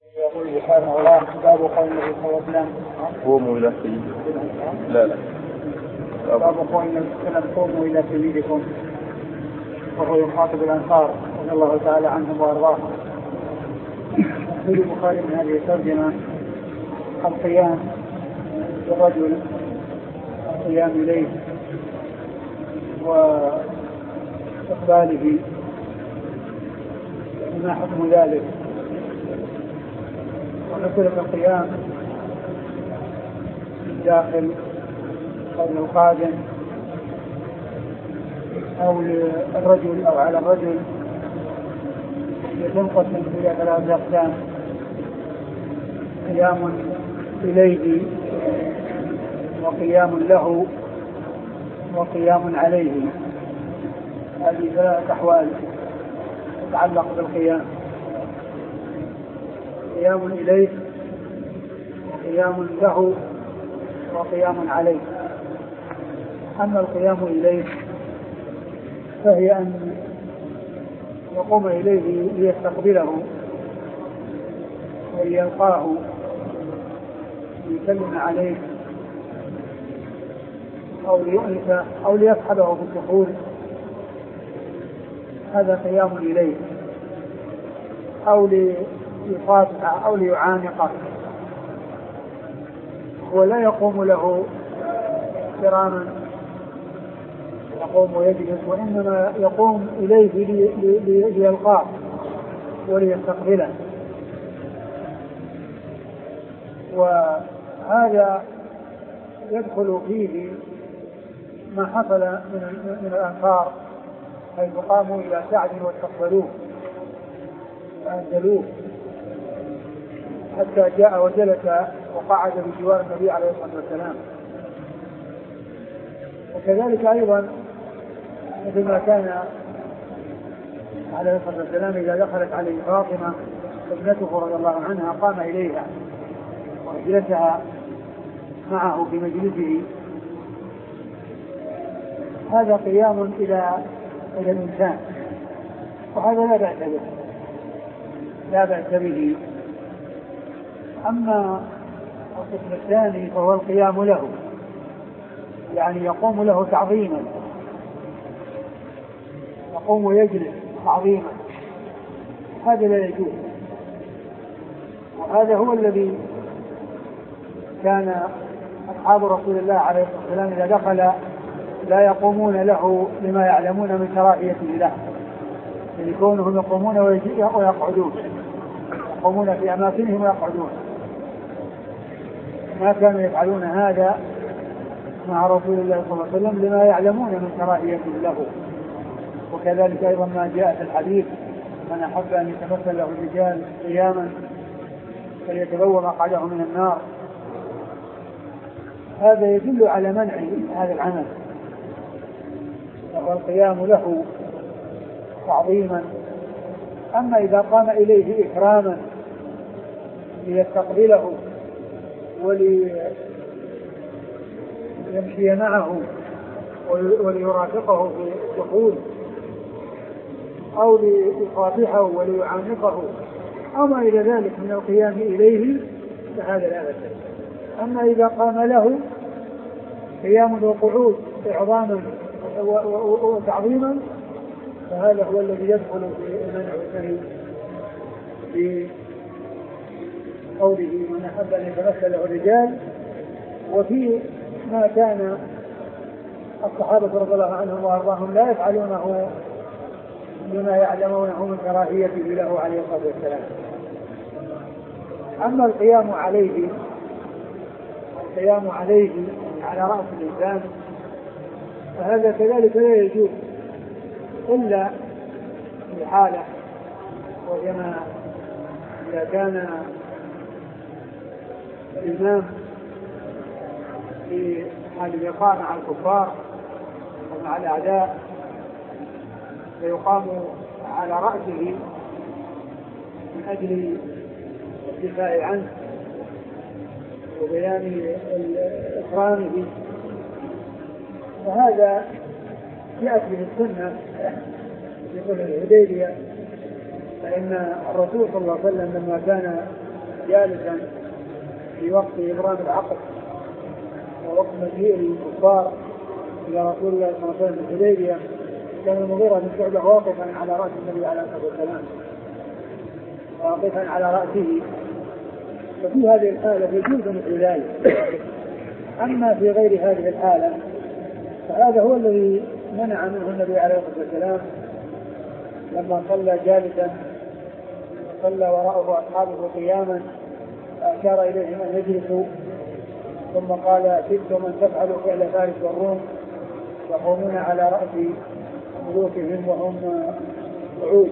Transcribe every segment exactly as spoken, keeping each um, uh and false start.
يقول سبحانه الله باب قول النبي صلى الله عليه وسلم قوموا إلى سيدكم. لا لا باب قول النبي صلى الله عليه وسلم قوموا إلى سيدكم، وهو يخاطب الأنصار رضي الله تعالى عنهم وأرضاهم. في البخاري من هذه الترجمة القيام بالرجل، القيام إليه واستقباله، وما حكم ذلك. ونقول القيام الداخل أو القادم أو للرجل أو على الرجل ينقسم إلى ثلاثة أقسام: قيام إليه، وقيام له، وقيام عليه. هذه ثلاثة أحوال تتعلق بالقيام: قيام إليه، وقيام له، وقيام عليه. أما القيام إليه فهي أن يقوم إليه ليستقبله وليلقاه ليسلم عليه أو ليؤنسه أو ليصحبه في الدخول، هذا قيام إليه، أو ليصافحه أو ليعانقه، ولا يقوم له احتراما يقوم ويجلس، وإنما يقوم إليه ليلقاه وليستقبله. وهذا يدخل فيه ما حصل من, من الأنصار حيث قاموا إلى سعد واستقبلوه وأنزلوه حتى جاء وجلس وقعد بجوار النبي عليه الصلاة والسلام. وكذلك أيضا مثل ما كان عليه الصلاة والسلام إذا دخلت عليه فاطمة ابنته رضي الله عنها قام إليها وجلسها معه في مجلسه. هذا قيام إلى إلى الإنسان، وهذا لا بأس به لا بأس به. أما القسم الثاني فهو القيام له، يعني يقوم له تعظيما، يقوم ويجلس تعظيما، هذا لا يجوز. وهذا هو الذي كان أصحاب رسول الله عليه الصلاة والسلام إذا دخل لا يقومون له لما يعلمون من كراهيته له، لكونهم يقومون ويقعدون، يقومون في أماكنهم ويقعدون. ما كانوا يفعلون هذا مع رسول الله صلى الله عليه وسلم لما يعلمون من كراهيته له. وكذلك أيضا ما جاء في الحديث: من أحب أن يتمثل له الرجال قياما فليتبوأ مقعده من النار. هذا يدل على منع هذا العمل، والقيام له تعظيما. أما إذا قام إليه إكراما ليستقبله وليمشي معه وليرافقه في الدخول، أو ليصافحه وليعانقه، أو ما إلى ذلك من القيام إليه، فهذا لا بأس به. أما إذا قام له قيام وقعود إعظاما وتعظيما فهذا هو الذي يدخل في المنع والنهي في قوله: من أحب أن يتمثل له الرجال. وفي ما كان الصحابة رضي الله عنهم وأرضاهم لا يفعلونه لما يعلمونه من كراهيته له عليه الصلاة والسلام. أما القيام عليه القيام عليه على رأس الإنسان فهذا كذلك لا يجوز إلا في حالة، وهي ما إذا كان الإمام في حال اللقاء مع الكفار ومع الأعداء فيقام على رأسه من أجل الدفاع عنه وبيان إكرامه. وهذا يأتي في السنة في صلح الحديبية، فإن الرسول صلى الله عليه وسلم لما كان جالسا في وقت إبرام العقد ووقت مجيء الكفار إلى رسول الله صلى الله عليه وسلم الحديبية، كان المغيرة بن شعبة واقفا على رأس النبي عليه الصلاة والسلام، واقفا على رأسه، ففي هذه الحالة يجوز مثل ذلك. أما في غير هذه الحالة فهذا هو الذي منع منه النبي عليه الصلاة والسلام لما صلى جالسا، صلى وراءه أصحابه قياما، أشار إليهم أن يجلسوا، ثم قال كدتم من تفعلوا فعل فارس والروم يقومون على رأس ملوكهم وهم قعود،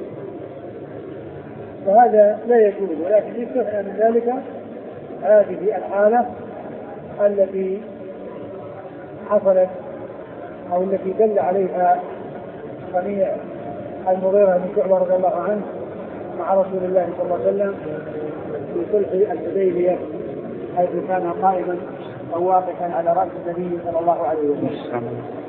فهذا لا يجوز. ولكن يستثنى من ذلك هذه الحالة التي حصلت أو التي دل عليها صنيع المغيرة بن شعبة رضي الله عنه مع رسول الله صلى الله عليه وسلم في صلح الحديبية، حيث كان قائما أو واقفا على رأس النبي صلى الله عليه وسلم.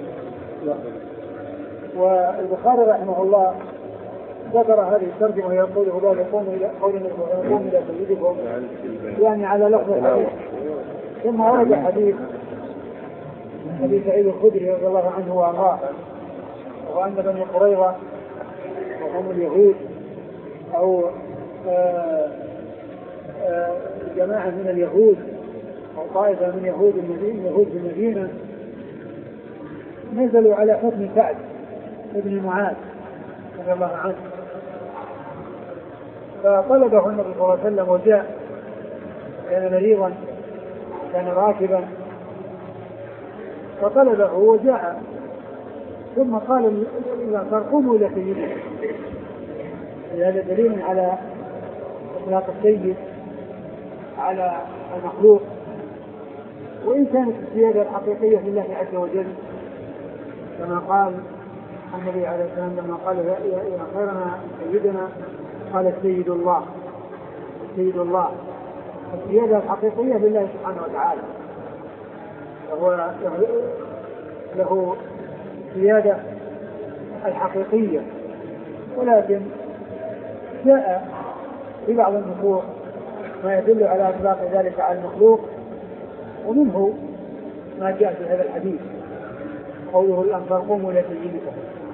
والبخاري رحمه الله ذكر هذه الترجمة وهي قوله باب قوموا إلى قوم إلى سيدكم، يعني على لفظ الحديث. ثم ورد حديث حديث سعيد الخدري رضي الله عنه وارضاه، وأن بني قريظة وهم اليهود أو آآ آآ جماعة من اليهود أو طائفة من يهود المدينة يهود في المدينة نزلوا على حكم سعد ابن معاذ رضي الله عنه، فطلبه النبي صلى الله عليه وسلم وجاء، كان مريضا كان راكبا، فطلبه وجاء، ثم قال قوموا إلى سيدكم. هذا دليل على إطلاق السيد على المخلوق، وإن كانت السيادة الحقيقية لله عز وجل، كما قال النبي عليه السلام لما قال يا خيرنا سيدنا قال السيد الله السيد الله. السيادة الحقيقية لله سبحانه وتعالى، وهو له السيادة الحقيقية، ولكن جاء في بعض النصوص ما يدل على إطلاق ذلك على المخلوق، ومنه ما جاء في هذا الحديث قوله الأنصار قوموا إلى سيدكم.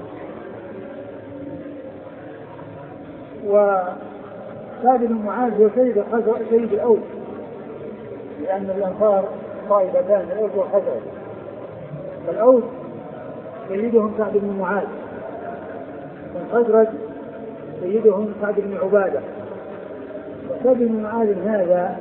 وسعد بن معاذ هو سيد سيد الأوس، لأن الأنصار طائفتان الأوس والخزرج، فالأوس سيدهم سعد بن معاذ، والخزرج سيدهم سعد بن عبادة. وسعد بن معاذ هذا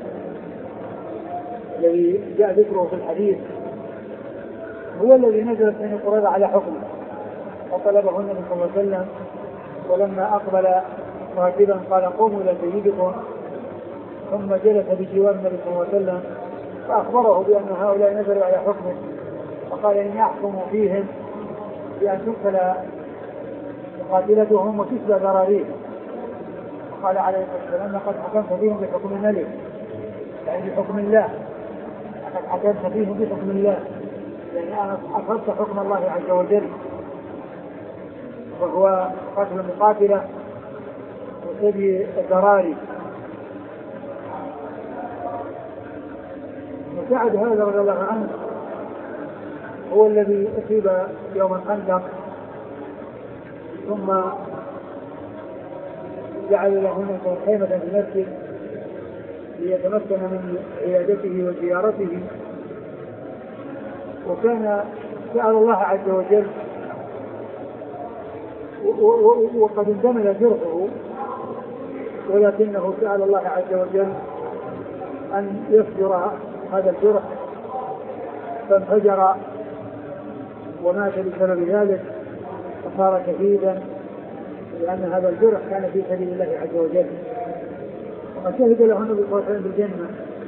الذي جاء ذكره في الحديث هو الذي نزل بني قريظة على حكمه، وطلبه النبي صلى الله عليه وسلم، ولما أقبل راكبا قال قوموا إلى سيدكم، ثم جلس بجوار النبي صلى الله عليه وسلم فأخبره بأن هؤلاء نزلوا على حكمه، فقال إن يحكم فيهم بأن تقتل قاتلتهم وتسبى ذراريهم. قال عليه الصلاة والسلام لقد حكمت فيهم بحكم الملك، يعني بحكم الله، لقد حكمت فيهم بحكم الله، يعني أنا أخذت حكم الله عز وجل، وهو قتل المقاتلة وسبي الذراري. وسعد هذا رضي الله عنه هو الذي أصيب يوم الخندق، ثم جعل له خيمة في المسجد ليتمكن من عيادته وزيارته، وكان سأل الله عز وجل، وقد اندمل جرحه، ولكنه سأل الله عز وجل أن يفجر هذا الجرح، فانفجر ومات بسبب ذلك، وصار شهيدا، لأن هذا الجرح كان في سبيل الله عز وجل. وقد شهد له النبي صلى الله عليه وسلم بالجنة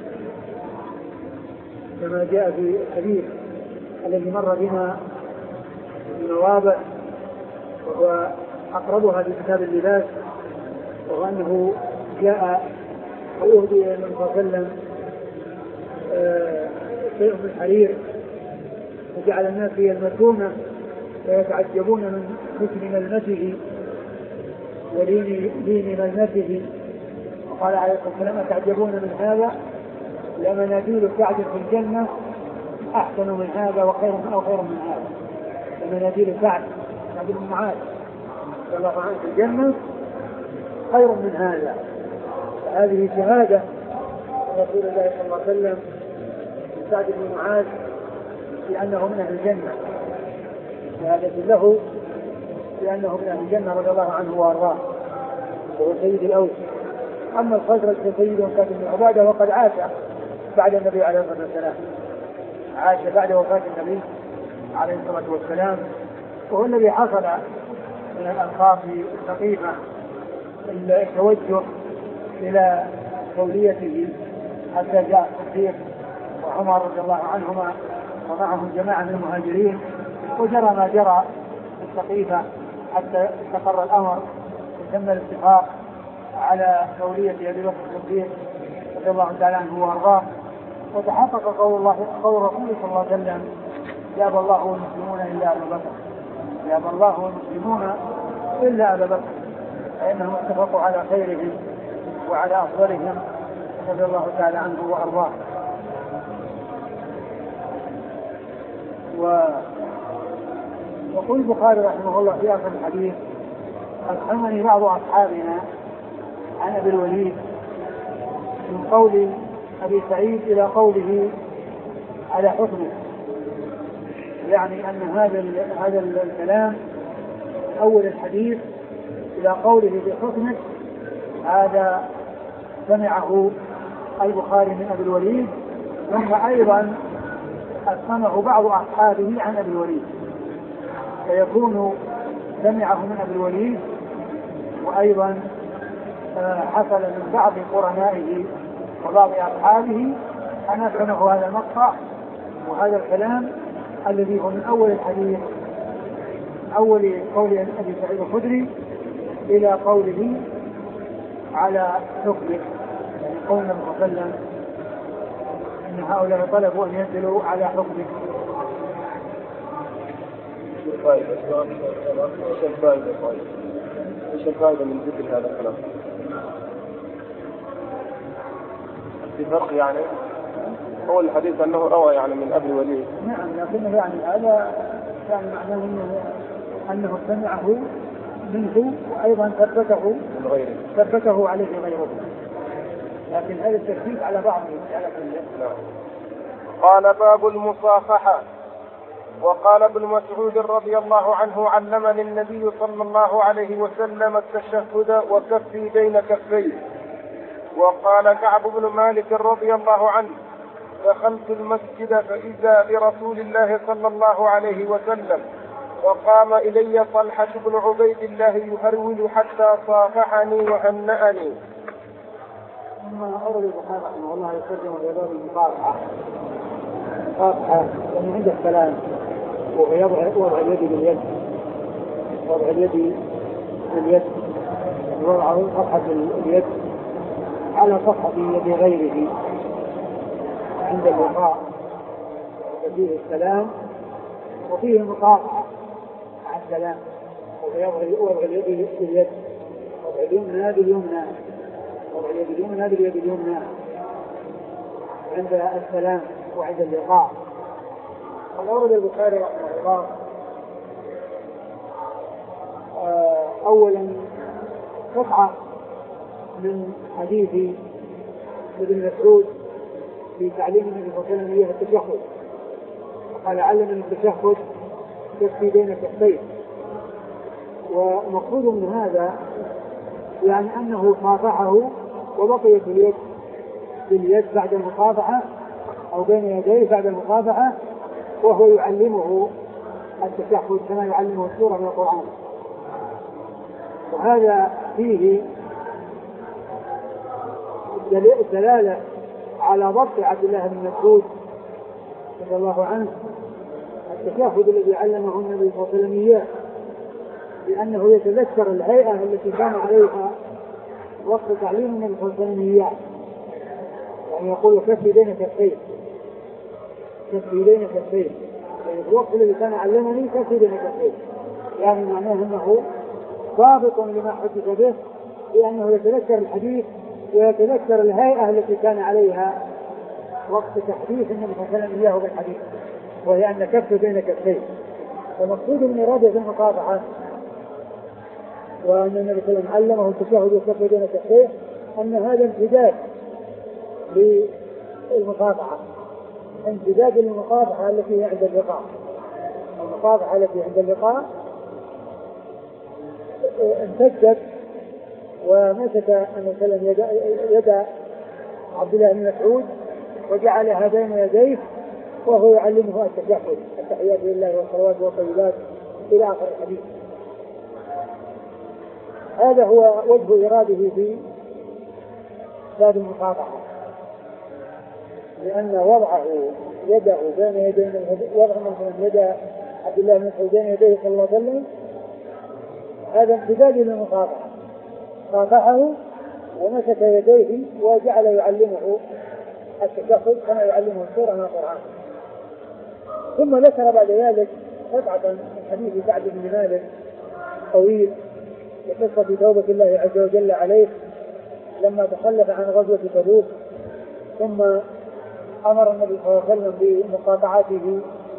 كما جاء في الحديث الذي مر بنا المواضع، وهو أقربها في كتاب اللباس، وهو أنه جاء وأهدي إلى النبي صلى الله عليه وسلم شيء من الحرير، وجعل الناس يلمسونه ويتعجبون من حسن ملمسه ولين ملمسه، وقال عليه الصلاة والسلام تعجبون من هذا لمناديل سعد في الجنة أحسن من هذا وخير أو خير من هذا. لمناديل سعد سعد بن معاذ رضي الله عنه في الجنة خير من هذا. هذه شهادة رسول الله صلى الله عليه وسلم سعد بن معاذ بأنه من أهل الجنة، شهادة له بأنه من أهل الجنة رضي الله عنه وأرضاه، وهو سيد الأوس. أما الخزرج فسيد كاتب بن عبادة وقد عاش بعد النبي عليه الصلاة والسلام، عاش بعد وفاة النبي عليه الصلاة والسلام، وهو الذي حصل من الألقاب الثقيفة التوجه إلى دوليته حتى جاء الصديق وعمر رضي الله عنهما ومعهم جماعة من المهاجرين، وجرى ما جرى في الثقيفة حتى استقر الأمر وتم الاتفاق على دولية أبي بكر الصديق رضي الله تعالى عنه وأرضاه، وتحقق قول الله قول رسوله صلى الله عليه وسلم يابى الله والمسلمون إلا أبا بكر، يابى الله والمسلمون إلا أبا بكر، فإنهم اتفقوا على خيرهم وعلى أفضلهم رضي الله تعالى عنه وأرضاه. و... وقل البخاري رحمه الله في آخر الحديث أفهمني بعض أصحابنا عن أبي الوليد من قول أبي سعيد إلى قوله على حكمه، يعني أن هذا هذا الكلام أول الحديث إلى قوله بحكمه هذا سمعه البخاري من أبي الوليد، ثم أيضا أسمعه بعض أصحابه عن أبي الوليد، فيكون سمعه من أبي الوليد وأيضا حصل من بعض قرنائه وبعض أصحابه أن أسمعه هذا المقطع وهذا الكلام الذي هو من أول الحديث أول قول أبي سعيد الخدري إلى قوله على حكمه، يعني قول النبي صلى الله عليه وسلم إن هؤلاء طلبوا أن ينزلوا على حكمه. ايش الفائدة طيب؟ ايش الفائدة من ذكر هذا الكلام؟ في فرق يعني هو الحديث أنه روى يعني من أبي الوليد. نعم، لكنه يعني هذا يعني معناه أنه أنه سمعه منه وأيضا ثبته من غيره، ثبته عليه غيره، لكن هذا التثبيت على بعضه على كله. قال باب المصافحة. وقال ابن مسعود رضي الله عنه علمني النبي صلى الله عليه وسلم التشهد وكفي بين كفيه. وقال كعب بن مالك رضي الله عنه دخلت المسجد فإذا برسول الله صلى الله عليه وسلم وقام إلي طلحة بن عبيد الله يهرول حتى صافحني وهنأني. ثم أورد البخاري رحمه الله يقدم في باب المصافحة، المصافحة يعني عند السلام ويضع وضع اليد باليد، وضع اليد باليد وضع صفحة اليد على صفحة يد غيره عند اللقاء، فيه السلام وفيه المصافحة مع السلام، ويضع اليد باليد، وضع اليمنى باليمنى، وضع اليد اليمنى باليد اليمنى عند السلام وعند اللقاء. وأورد البخاري رحمه الله أولا قطعة من حديث ابن مسعود في تعليم النبي صلى الله عليه وسلم إياه التشهد، وقال علمني التشهد كفي بين كفيه. ومقصود من هذا يعني أنه صافحه وبقيت اليد باليد بعد المصافحة أو بين يديه بعد المصافحة، وهو يعلمه التشهد كما يعلمه السورة من القرآن. وهذا فيه دلالة على ضبط عبد الله بن مسعود رضي الله عنه التشهد الذي علمه النبي صلى الله عليه وسلم إياه، لأنه يتذكر الهيئة التي كان عليها وقت تعليم النبي صلى الله عليه وسلم إياه، يعني يقول كفي بين كفيه، كفي بين كفيه، يعني في الوقت الذي كان علمني كفي بين كفيه، يعني معناه أنه ضابط لما حدث به، لأنه يتذكر الحديث ويتذكر الهيئة التي كان عليها وقت تحديث النبي صلى الله عليه وسلم إياه بالحديث، وهي أن كف بين كفيه. فمقصود من إرادة المصافحة وأن النبي صلى الله عليه وسلم علمه التشهد والكف بين كفيه أن هذا امتداد للمصافحة، امتداد للمصافحة التي هي عند اللقاء. المصافحة التي عند اللقاء امتدت ومسك النبي صلى الله عليه وسلم يد عبد الله بن مسعود وجعلها بين يديه وهو يعلمه التشهد، التحيات لله والصلوات والطيبات إلى آخر الحديث. هذا هو وجه إراده في باب المصافحة، لأن وضعه يده بين يدين وضع مثلا يد عبد الله بن مسعود بين يديه صلى الله عليه وسلم هذا امتداد للمصافحة. صافحه ومسك يديه وجعل يعلمه التشهد كما يعلمه السورة من القرآن. ثم ذكر بعد ذلك قطعة من حديث سعد بن مالك طويل بقصة توبة الله عز وجل عليه لما تخلف عن غزوة تبوك، ثم أمر النبي صلى الله عليه وسلم بمقاطعته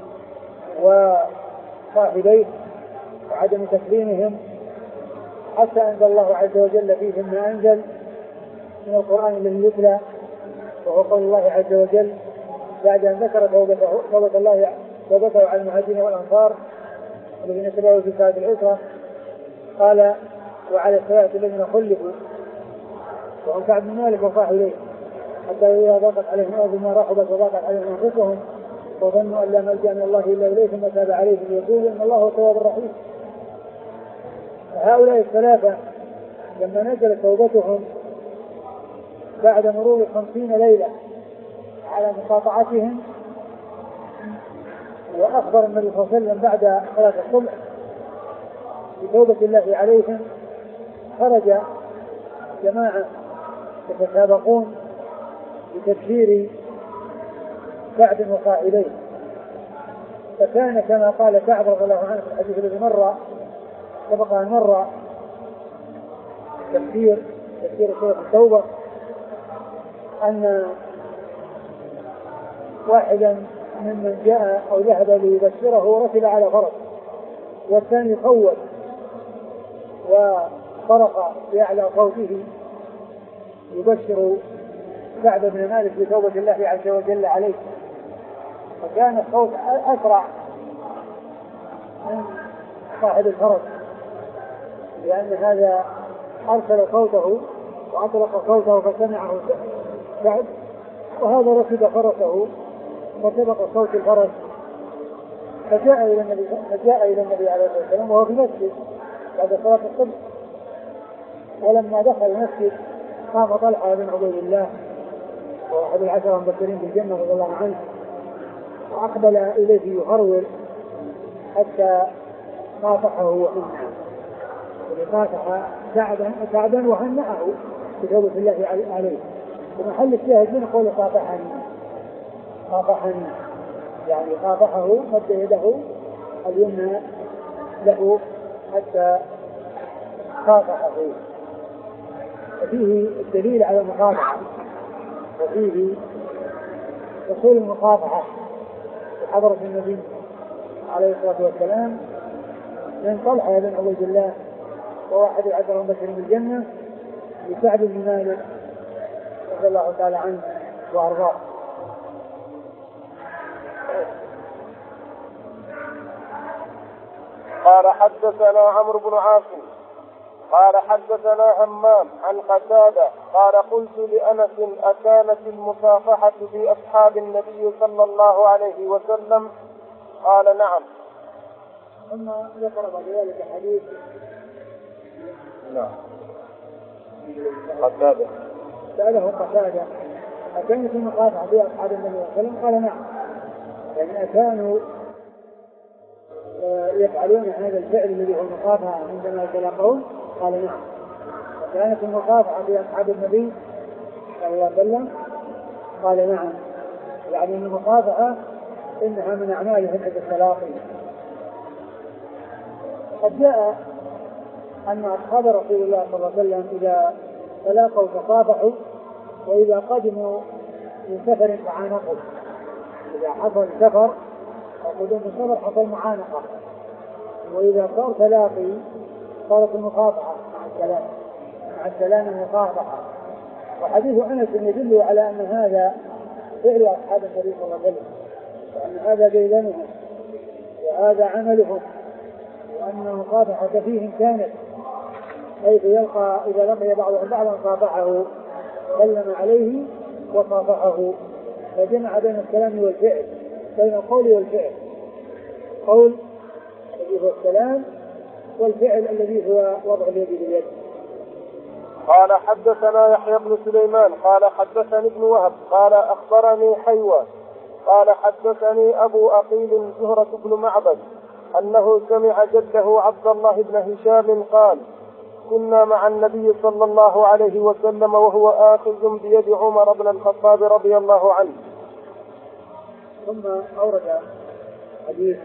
وصاحبيه وعدم تسليمهم حتى أنزل الله عز وجل فيهم ما أنزل من القرآن الذي يتلى، وهو قول الله عز وجل بعد أن ذكر توبة الله توبته على المهاجرين والأنصار الذين تبعوا في ساعة العسرة، قال وعلى الثلاثة الذين خلفوا وهم كعب بن مالك وصاحبيه حتى إذا ضاقت عليهم الأرض ما رحبت وضاقت عليهم أنفسهم وظنوا أن لا ملجأ من الله إلا إليه ثم تاب عليهم ليتوبوا إن الله هو التواب الرحيم. هؤلاء الثلاثة لما نزلت توبتهم بعد مرور خمسين ليلة على مقاطعتهم وأخبر النبي صلى الله عليه وسلم بعد صلاة الصبح بتوبة الله عليهم، خرج جماعة يتسابقون بتبشير كعب وصاحبيه، فكان كما قال كعب رضي الله عنه في الحديث الذي مر سبق أن مر تفسير تفسير سورة التوبة أن واحدا ممن جاء أو ذهب ليبشره ركب على فرس والثاني خوف وصرخ بأعلى صوته يبشر كعب بن مالك بتوبة الله عز وجل عليه، فكان الصوت أسرع من صاحب الفرس لأن هذا أرسل صوته وأطلق صوته فسمعه كعب، وهذا ركب فرسه وسبق صوت الفرس فجاء إلى النبي فجاء إلى النبي عليه الصلاة والسلام وهو في المسجد بعد صلاة الصبح. ولما دخل المسجد قام طلحة بن عبيد الله وأحد العشرة المبشرين بالجنة رضي الله عنه وأقبل إليه يهرول حتى صافحه وهنأه، وصافح كعبا وهنأه بتوبة الله عليه. ومحل الشاهد من قول صافحني صافحني يعني صافحه مد يده اليمنى له حتى صافحه، وفيه الدليل على المصافحة وفيه وصول المصافحة بحضرة النبي عليه الصلاة والسلام من طلحة بن عبيد الله وواحد العشرة المبشرين بالجنة لسعد بن مالك رضي الله تعالى عنه وأرضاه. قال حدثنا عمرو بن عاصم قال حدثنا همام عن قتادة قال قلت لأنس أكانت المصافحة في أصحاب النبي صلى الله عليه وسلم؟ قال نعم. ثم ذكر بعد ذلك حديث نعم قتادة سأله قتادة أكانت المصافحة في أصحاب النبي صلى الله عليه وسلم؟ قال نعم، يعني أكانوا يفعلون هذا الفعل الذي هو المصافحة عندما يتلاقون؟ قال نعم. وكانت المصافحة في أصحاب النبي صلى الله عليه وسلم؟ قال نعم، يعني المصافحة إنها من أعمالهم عند التلاقي. قد جاء أن أصحاب رسول الله صلى الله عليه وسلم إذا تلاقوا تصافحوا، وإذا قدموا من سفر تعانقوا. إذا حصل سفر أو قدوم السفر حصل معانقة، وإذا صار تلاقي صارت المصافحة مع السلام مع السلام المصافحة. وحديث أنس يدل على أن هذا فعل أصحاب النبي صلى الله عليه وسلم، وأن هذا ديدنهم وهذا عملهم، وأن المصافحة فيهم كانت، حيث يلقى إذا لقي بعضهم بعضا صافحه سلم عليه وصافحه، فجمع بين الكلام والفعل، بين القول والفعل، قول الذي هو السلام والفعل الذي هو وضع اليد باليد. قال حدثنا يحيى بن سليمان قال حدثني ابن وهب قال أخبرني حيوى قال حدثني أبو أقيل زهرة بن معبد أنه سمع جده عبد الله بن هشام قال كنا مع النبي صلى الله عليه وسلم وهو آخذ بيد عمر بن الخطاب رضي الله عنه. ثم أورد حديث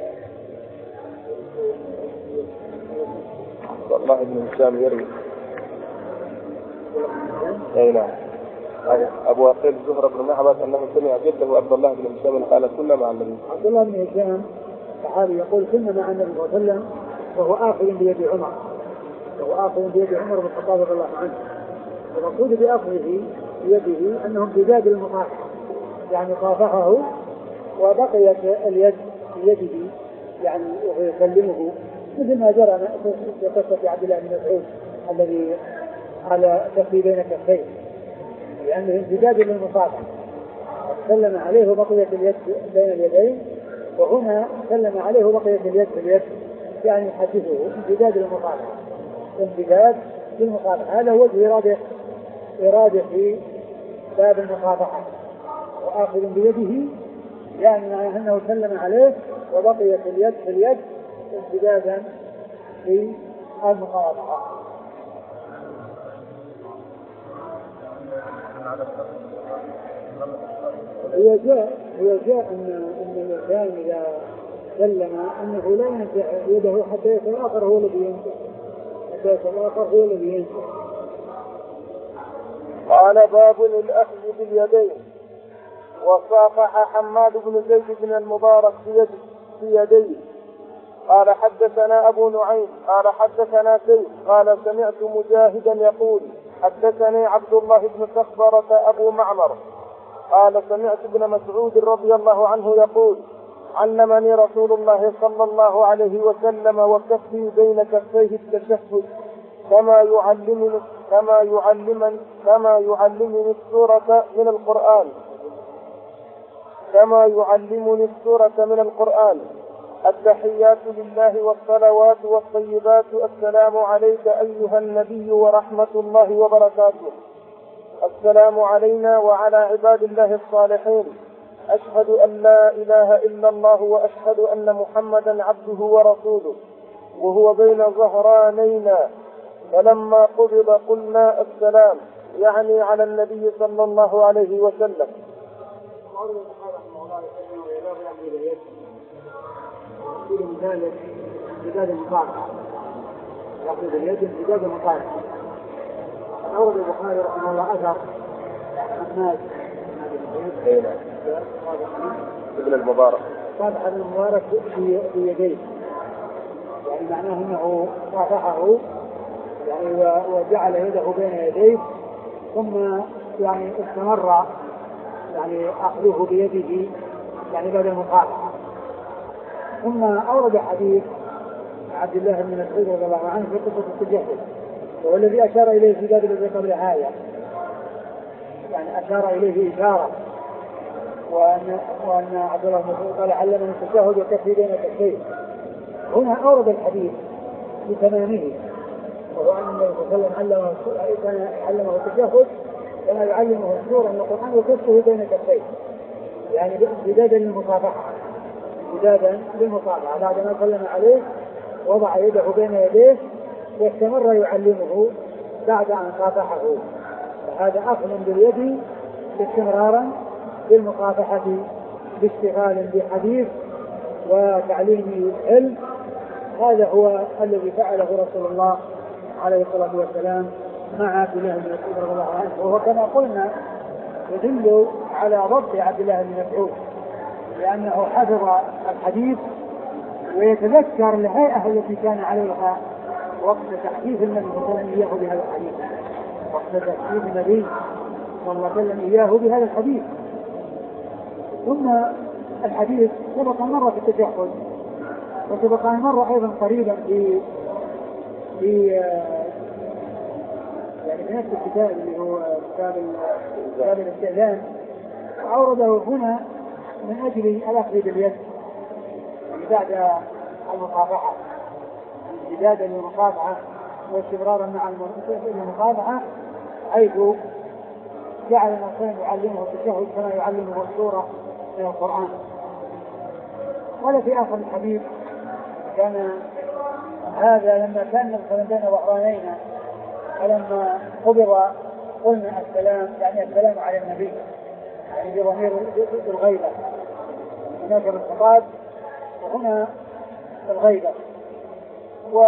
عبد الله بن هشام يروي أي نعم أبو أقيل زهرة بن معبد أنه سمع جده عبد الله بن هشام قال كنا مع النبي. عبد الله بن هشام صحابي يقول كنا مع النبي صلى الله عليه وسلم وهو آخذ بيد عمر وهو آخذ بيد عمر بن الخطاب رضي الله عنه. المقصود بأخذه بيده أنهم بجاد المصافحة، يعني صافحه وبقيت اليد بيده يعني وهو يسلمه، مثل ما جرى في قصة عبد الله بن مسعود الذي على كفي بين كفيه، لأنه امتداد للمصافحة، سلم عليه وبقيت اليد بين اليدين، وهنا سلم عليه وبقيت اليد في اليد، يعني يحدثه امتداد للمصافحة، امتداد للمصافحة. هذا هو إرادة إرادة في باب المصافحة، وآخذ بيده يعني معناه أنه سلم عليه وبقيت اليد في اليد امتدادا في المصافحة. هو جاء هو جاء أن أن الإنسان إذا سلم أنه لا ينزع يده حتى يسأل الآخر هو الذي ينزع، حتى يسأل الآخر هو الذي ينزع. قال باب الأخذ باليدين. وصافح حماد بن زيد بن المبارك بيد بيديه. قال حدثنا أبو نعيم قال حدثنا سيد قال سمعت مجاهدا يقول حدثني عبد الله بن كخبرة أبو معمر قال سمعت ابن مسعود رضي الله عنه يقول علمني رسول الله صلى الله عليه وسلم وكفي بين كفيه التشهد كما يعلمني كما يعلمني كما يعلمني السورة من القرآن كما يعلمني السورة من القرآن التحيات لله والصلوات والطيبات السلام عليك أيها النبي ورحمة الله وبركاته السلام علينا وعلى عباد الله الصالحين أشهد أن لا إله إلا الله وأشهد أن محمدا عبده ورسوله وهو بين ظهرانينا فلما قبض قلنا السلام يعني على النبي صلى الله عليه وسلم. يقول ذلك امتداد المصافحة، يأخذ اليد امتداد المصافحة. أورد البخاري رحمه الله أثر الناس ابن المبارك صافح ابن المبارك بيديه، يعني معناه أنه صافحه يعني وجعل يده بين يديه ثم يعني استمر يعني أخذه بيده يعني بعد المصافحة. ثم أورد حديث عبد الله بن مسعود رضي الله عنه في قصة التجهز، وهو الذي أشار إليه في باب الذي قبل هذا، يعني أشار إليه إشارة، وأن وأن عبد الله بن مسعود قال علمني التشهد وكفي بين كفيه. هنا أورد الحديث بتمامه، وهو أن النبي صلى الله عليه وسلم علمه التشهد كما يعلمه السورة من القرآن وكفه بين كفيه، يعني امتدادا للمصافحة امتدادا للمصافحة. بعدما سلم عليه وضع يده بين يديه واستمر يعلمه بعد أن صافحه، فهذا أخذ باليد استمرارا بالمصافحة باشتغال بحديث وتعليم العلم. هذا هو الذي فعله رسول الله عليه الصلاة والسلام مع عبد الله بن مسعود رضي الله عنه، وهو كما قلنا يدل على ضبط عبد الله بن مسعود لأنه حفظ الحديث ويتذكر الهيئة التي كان عليها وقت تحديث النبي صلى الله عليه وسلم إياه بهذا الحديث، وقت تحديث النبي صلى الله عليه وسلم إياه بهذا الحديث. ثم الحديث سبق مرة في التشهد، وسبق مرة أيضا قريبا في في يعني في نفس الكتاب اللي هو كتاب كتاب الاستئذان، وأورده هنا من أجل الأخذ باليد بعد المصافحة، امتدادا للمصافحة واستمرارا مع المصافحة، حيث جعل الإنسان يعلمه التشهد كما يعلمه السورة من القرآن. قال في آخر الحديث كان هذا لما كان نبخل بين ظهرانين فلما قبض قلنا السلام، يعني السلام على النبي يعني بضمير الغيبة، هناك الخطاب وهنا الغيبة. و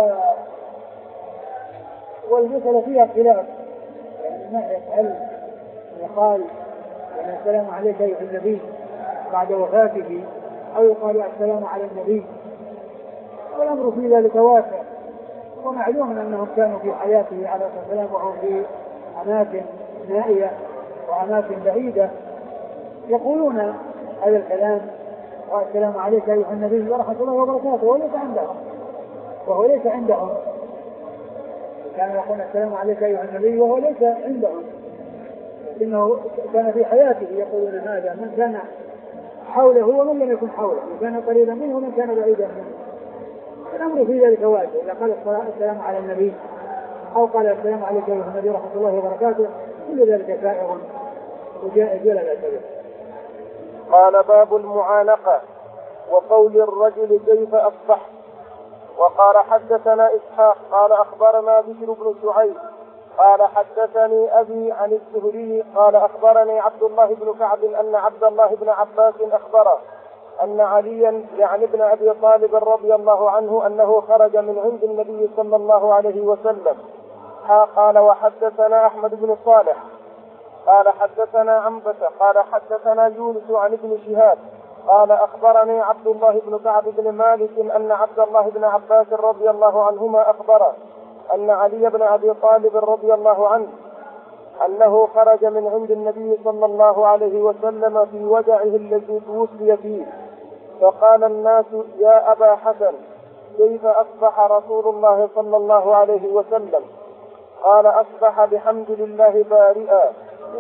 والمسألة فيها خلاف، يعني ما يفعل يقال يعني السلام عليك أيها النبي بعد وفاته أو يقال السلام على النبي، والأمر في ذلك واسع، ومعلوم أنهم كانوا في حياته عليه الصلاة والسلام وهم في أماكن نائية وأماكن بعيدة يقولون هذا الكلام والسلام عليك أيها النبي ورحمة الله وبركاته، وليس عندهم وهو ليس عندهم كان يقول السلام عليك أيها النبي وهو ليس عندهم، إنه كان في حياته يقولون هذا، من كان حوله ومن لم يكن حوله، من كان قريبا منه ومن كان بعيدا منه. الأمر في ذلك واجب، إذا قال السلام على النبي أو قال السلام عليك أيها النبي ورحمة الله وبركاته كل ذلك سائغ وجائز ولا بأس به. قال باب المعانقة وقول الرجل كيف أصبح. وقال حدثنا إسحاق قال أخبرنا بشر بن شعيب قال حدثني أبي عن الزهري قال أخبرني عبد الله بن كعب أن عبد الله بن عباس أخبره أن عليا يعني ابن أبي طالب رضي الله عنه أنه خرج من عند النبي صلى الله عليه وسلم. قال وحدثنا أحمد بن صالح قال حدثنا عنبسة قال حدثنا يونس عن ابن شهاب قال أخبرني عبد الله بن كعب بن مالك أن عبد الله بن عباس رضي الله عنهما أخبره أن علي بن أبي طالب رضي الله عنه أنه خرج من عند النبي صلى الله عليه وسلم في وجعه الذي توفي فيه، فقال الناس يا أبا حسن كيف أصبح رسول الله صلى الله عليه وسلم؟ قال أصبح بحمد الله بارئا.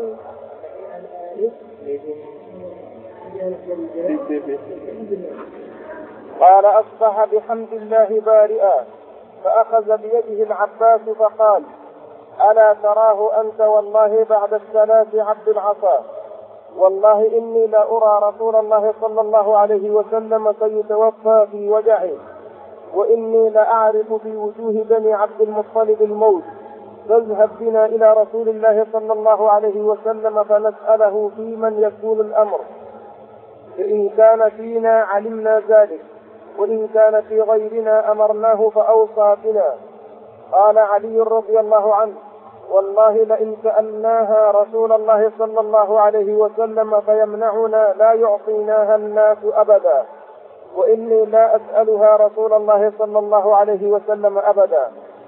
قال أصبح بحمد الله بارئا. فأخذ بيده العباس فقال ألا تراه أنت والله بعد الثلاث عبد العصا، والله إني لا أرى رسول الله صلى الله عليه وسلم سيتوفى في وجعه، وإني لأعرف في وجوه بني عبد المطلب الموت، فاذهب بنا إلى رسول الله صلى الله عليه وسلم فنسأله في من يكون الأمر، فإن كان فينا علمنا ذلك، وإن كان في غيرنا أمرناه فأوصى بنا. قال علي رضي الله عنه والله لئن سألناها رسول الله صلى الله عليه وسلم فيمنعنا لا يعطيناها الناس أبدا، وإني لا أسألها رسول الله صلى الله عليه وسلم أبدا.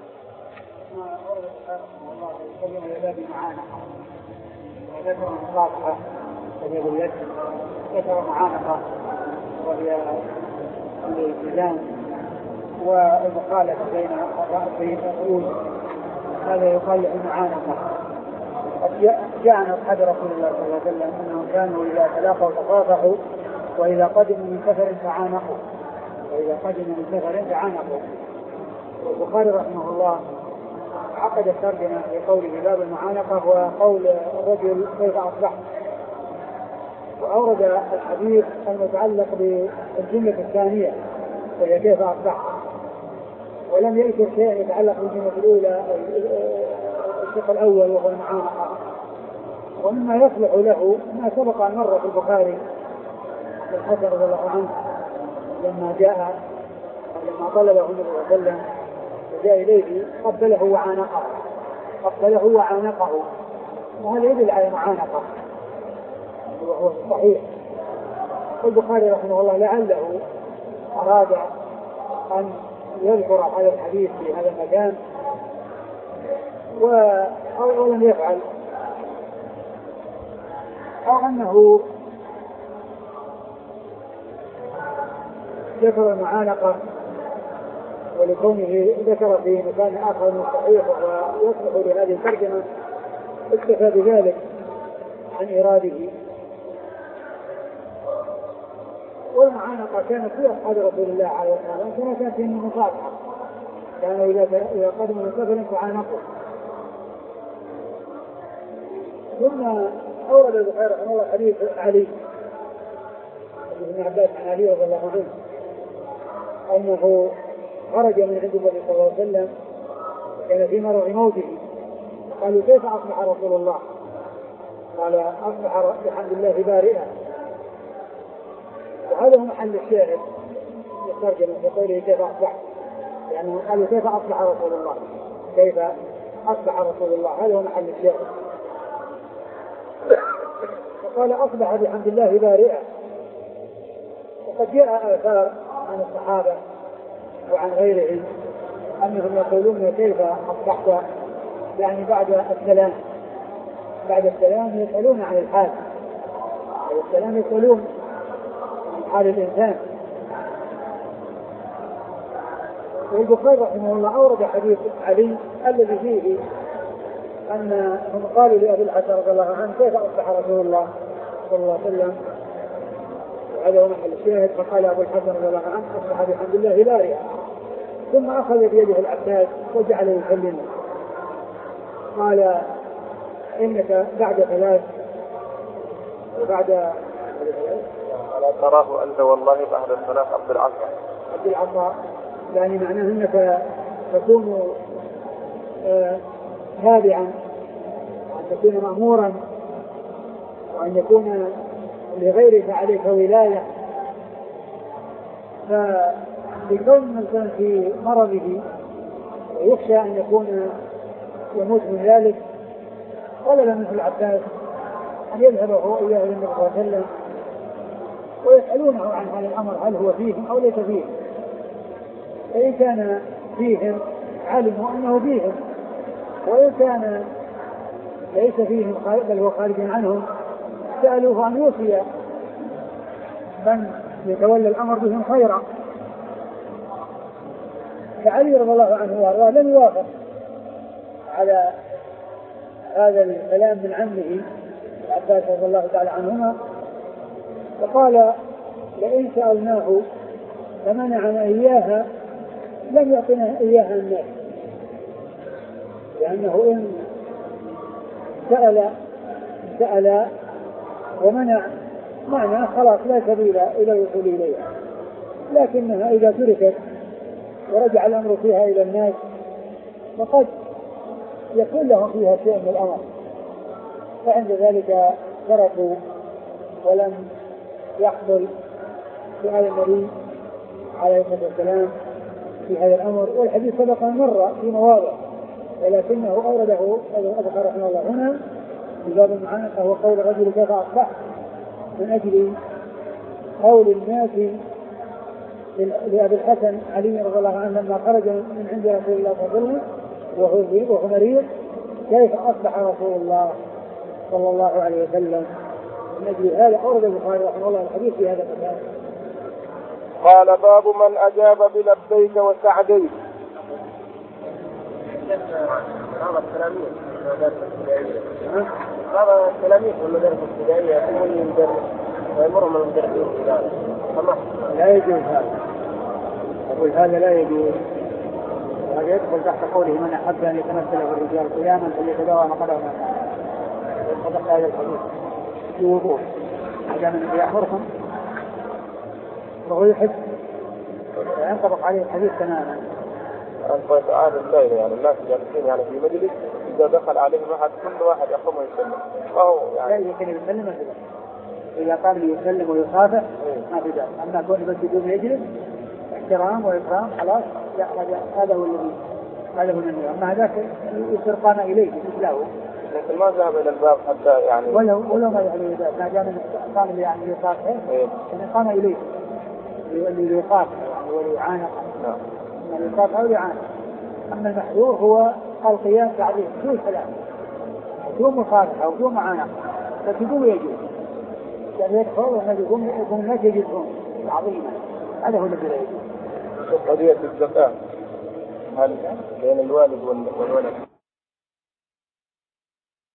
ذكر معانقة وهي الالتزام والمخالفة بين الرؤوس، هذا يقال له المعانقة. جاء عن أصحاب رسول الله صلى الله عليه وسلم أنهم كانوا إذا تلاقوا تصافحوا، وإذا قدموا من سفر تعانقوا، وإذا قدموا من سفر تعانقوا. البخاري رحمه الله عقد الترجمة في قوله باب المعانقة وقول الرجل كيف أصبح، وأورد الحديث المتعلق بالجملة الثانية وهي كيف أصبح، ولم يذكر شيء يتعلق بالجملة الأولى الشق الأول وهو المعانقة. ومما يصلح له ما سبق أن مر في البخاري الحسن رضي الله عنه لما جاء لما طلبه النبي صلى الله عليه وسلم وجاء إليه قبله وعانقه، قبله وعانقه، وهذا يدل على المعانقة وهو صحيح. البخاري رحمه الله لعله أراد أن يذكر هذا الحديث في هذا المكان ولم يفعل، أو أنه ذكر المعانقة ولكونه ذكر في مكان آخر من الصحيح ويصلح لهذه الترجمة اكتفى بذلك عن إراده. والمعانقة كانت في أصحاب رسول الله عليه الصلاة والسلام كما كانت فيهم المصافحة، كانوا إذا قدموا من سفر فعانقوا. ثم أورد البخاري رحمه الله حديث علي بن عباس عن علي رضي الله عنه أنه خرج من عند النبي صلى الله عليه وسلم كان في مرض موته، قالوا كيف أصبح رسول الله؟ قال أصبح بحمد الله بارئا. وهذا هو محل الشاهد يترجم في قوله كيف أصبح، لأنه قالوا كيف أصبح رسول الله، كيف أصبح رسول الله، هذا هو محل الشاهد. فقال أصبح بحمد الله بارئا. وقد جاء آثار عن الصحابة وعن غيرهم أنهم يقولون كيف أصبحت، يعني بعد السلام، بعد السلام يسألون عن الحال، بعد السلام يسألون عن حال الإنسان. والبخاري رحمه الله أورد حديث علي الذي فيه أنهم قالوا لأبي الحسن رضي الله عنه كيف أصبح رسول الله صلى الله عليه وسلم، وهذا هو محل الشاهد. فقال أبو الحسن رضي الله عنه أصبح بحمد الله بارئا. ثم أخذ بيده العباس وجعل يكلمه، قال إنك بعد ثلاث وبعد ألا تراه أنت والله بعد الثلاث عبد العطاء عبد العطاء، يعني معناه أنك تكون تابعا، وأن تكون مأمورا، وأن يكون لغيرك عليك ولاية. فبكون الإنسان في مرضه ويخشى أن يكون يموت من ذلك، طلب مثل العباس أن يذهب هو إياه إلى النبي صلى الله عليه وسلم ويسألونه عن هذا الأمر هل هو فيهم أو ليس فيهم. فإن كان فيهم علموا أنه فيهم، وإن كان ليس فيهم بل هو خارج عنهم سألوه أن يوصي من يتولى الأمر بهم خيرا. فعلي رضي الله عنه وارضاه لم يوافق على هذا الكلام من عمه العباس رضي الله تعالى عنهما، وقال لئن سألناه فمنعنا إياها لم يعطنا إياها الناس، لأنه إن سأل سأل ومنع معنى خلاص لا سبيل إلى الوصول إليها. لكنها إذا تركت ورجع الأمر فيها إلى الناس فقد يكون لهم فيها شيء من الأمر، فعند ذلك تركوا ولم يحصل سؤال النبي عليه الصلاة والسلام في هذا الأمر. والحديث سبق مر في مواضع، ولكنه أورده أبو رحمه الله هنا في باب المعانقة هو قول الرجل كيف أصبح، من أجل قول الناس لأبي الحسن علي رضي الله عنه لما خرج من عند رسول الله صلى الله عليه وسلم وهو مريض كيف أصبح رسول الله صلى الله عليه وسلم. من أجل هذا أورد البخاري رحمه الله الحديث في هذا المكان. قال باب من أجاب بلبيك وسعديك. هذا التلاميذ المدارس الابتدائية، هذا التلاميذ المدارس الابتدائية يقومون المدرس ويمرهم المدرسين بذلك، لا يجوز هذا. أقول هذا لا يجوز، وهذا يدخل تحت قوله من أحب أن يتمثل بالرجال قياما فليتداوى مقدر ما كان. يطبق هذا الحديث بوضوح، هذا من الذي يأمركم وهو يحب ينطبق عليه الحديث تماما. أنت عاد الليل يعني الناس جالسين يعني في مجلس، إذا دخل عليهم أحد كل واحد يقوم ويسلم، فهو يعني لا يمكن يسلم مثلا إذا قام يسلم ويصافح ما في ذلك. أما كون بس يقوم يجلس احترام وإكرام خلاص، هذا هو الذي هذا هو النية. أما هذاك يصير قام إليه مثله لكن ما ذهب إلى الباب حتى يعني ولو ولو ما يعلو ذلك ما دام قام يعني يقاطعه يعني قام إليه اللي يقاطع يعني وليعانق من يقاطع وليعانق. أما المحذور هو القيام عليه بدون كلام بدون مصالحة وبدون معانقة فكذوب يجوز يعني يدخل والنبي يقوم يقوم الناس يجلسون عظيما هذا هو الذي لا يجوز. قضية الزكاة هل بين الوالد والولد